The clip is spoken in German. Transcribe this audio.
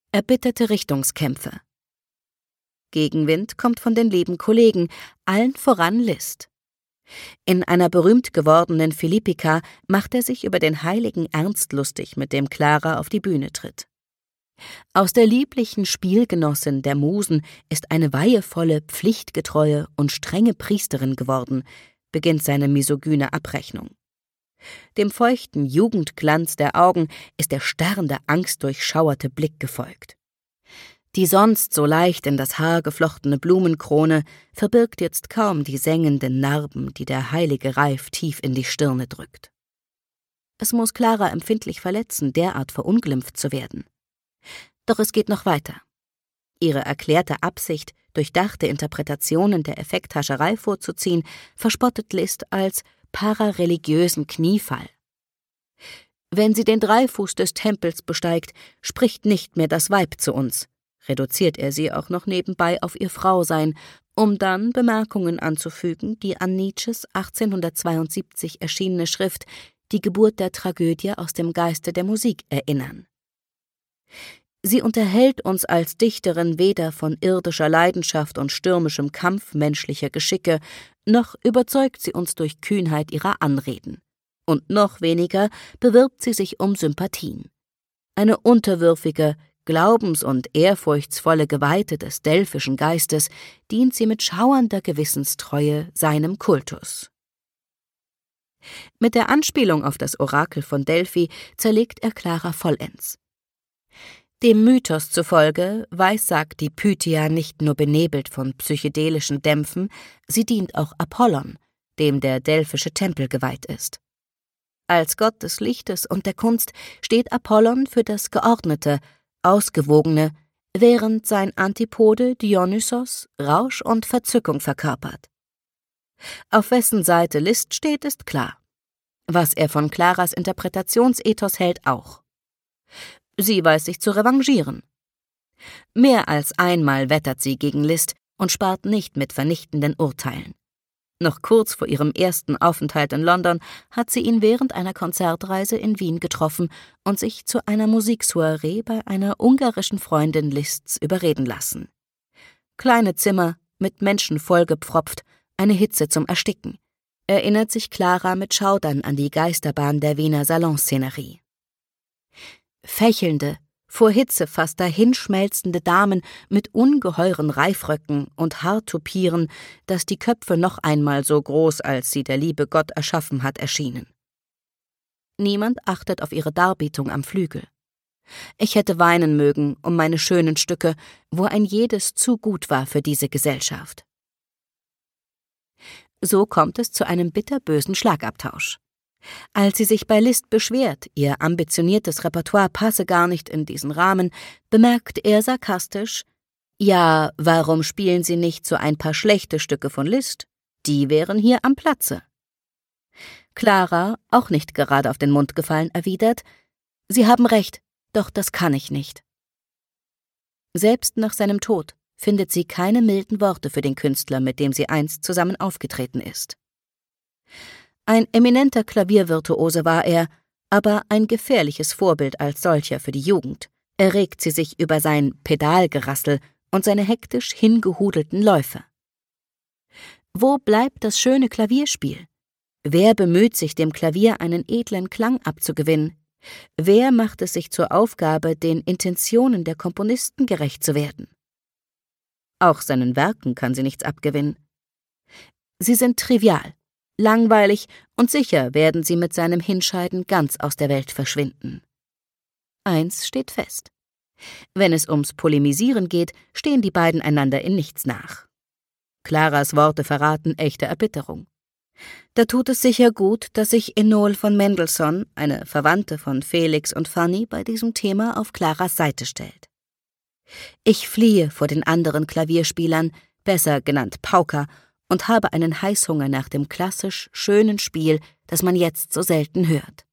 Erbitterte Richtungskämpfe. Gegenwind kommt von den lieben Kollegen, allen voran Liszt. In einer berühmt gewordenen Philippica macht er sich über den heiligen Ernst lustig, mit dem Clara auf die Bühne tritt. Aus der lieblichen Spielgenossin der Musen ist eine weihevolle, pflichtgetreue und strenge Priesterin geworden, beginnt seine misogyne Abrechnung. Dem feuchten Jugendglanz der Augen ist der starrende, angstdurchschauerte Blick gefolgt. Die sonst so leicht in das Haar geflochtene Blumenkrone verbirgt jetzt kaum die sengenden Narben, die der heilige Reif tief in die Stirne drückt. Es muss Clara empfindlich verletzen, derart verunglimpft zu werden. Doch es geht noch weiter. Ihre erklärte Absicht, durchdachte Interpretationen der Effekthascherei vorzuziehen, verspottet Liszt als parareligiösen Kniefall. Wenn sie den Dreifuß des Tempels besteigt, spricht nicht mehr das Weib zu uns, reduziert er sie auch noch nebenbei auf ihr Frausein, um dann Bemerkungen anzufügen, die an Nietzsches 1872 erschienene Schrift Die Geburt der Tragödie aus dem Geiste der Musik erinnern. Sie unterhält uns als Dichterin weder von irdischer Leidenschaft und stürmischem Kampf menschlicher Geschicke, noch überzeugt sie uns durch Kühnheit ihrer Anreden. Und noch weniger bewirbt sie sich um Sympathien. Eine unterwürfige, glaubens- und ehrfurchtsvolle Geweihte des delphischen Geistes dient sie mit schauernder Gewissenstreue seinem Kultus. Mit der Anspielung auf das Orakel von Delphi zerlegt er Clara vollends. Dem Mythos zufolge weissagt die Pythia nicht nur benebelt von psychedelischen Dämpfen, sie dient auch Apollon, dem der delphische Tempel geweiht ist. Als Gott des Lichtes und der Kunst steht Apollon für das Geordnete, Ausgewogene, während sein Antipode Dionysos Rausch und Verzückung verkörpert. Auf wessen Seite Liszt steht, ist klar. Was er von Claras Interpretationsethos hält, auch. Sie weiß sich zu revanchieren. Mehr als einmal wettert sie gegen Liszt und spart nicht mit vernichtenden Urteilen. Noch kurz vor ihrem ersten Aufenthalt in London hat sie ihn während einer Konzertreise in Wien getroffen und sich zu einer Musiksoiree bei einer ungarischen Freundin Liszts überreden lassen. Kleine Zimmer, mit Menschen vollgepfropft, eine Hitze zum Ersticken, erinnert sich Clara mit Schaudern an die Geisterbahn der Wiener Salonszenerie. Fächelnde, vor Hitze fast dahinschmelzende Damen mit ungeheuren Reifröcken und Haartupieren, dass die Köpfe noch einmal so groß, als sie der liebe Gott erschaffen hat, erschienen. Niemand achtet auf ihre Darbietung am Flügel. Ich hätte weinen mögen um meine schönen Stücke, wo ein jedes zu gut war für diese Gesellschaft. So kommt es zu einem bitterbösen Schlagabtausch. Als sie sich bei Liszt beschwert, ihr ambitioniertes Repertoire passe gar nicht in diesen Rahmen, bemerkt er sarkastisch: »Ja, warum spielen Sie nicht so ein paar schlechte Stücke von Liszt? Die wären hier am Platze.« Clara, auch nicht gerade auf den Mund gefallen, erwidert: »Sie haben recht, doch das kann ich nicht.« Selbst nach seinem Tod findet sie keine milden Worte für den Künstler, mit dem sie einst zusammen aufgetreten ist. Ein eminenter Klaviervirtuose war er, aber ein gefährliches Vorbild als solcher für die Jugend, erregt sie sich über sein Pedalgerassel und seine hektisch hingehudelten Läufe. Wo bleibt das schöne Klavierspiel? Wer bemüht sich, dem Klavier einen edlen Klang abzugewinnen? Wer macht es sich zur Aufgabe, den Intentionen der Komponisten gerecht zu werden? Auch seinen Werken kann sie nichts abgewinnen. Sie sind trivial, langweilig und sicher werden sie mit seinem Hinscheiden ganz aus der Welt verschwinden. Eins steht fest: Wenn es ums Polemisieren geht, stehen die beiden einander in nichts nach. Claras Worte verraten echte Erbitterung. Da tut es sicher gut, dass sich Enol von Mendelssohn, eine Verwandte von Felix und Fanny, bei diesem Thema auf Claras Seite stellt. Ich fliehe vor den anderen Klavierspielern, besser genannt Pauker, und habe einen Heißhunger nach dem klassisch schönen Spiel, das man jetzt so selten hört.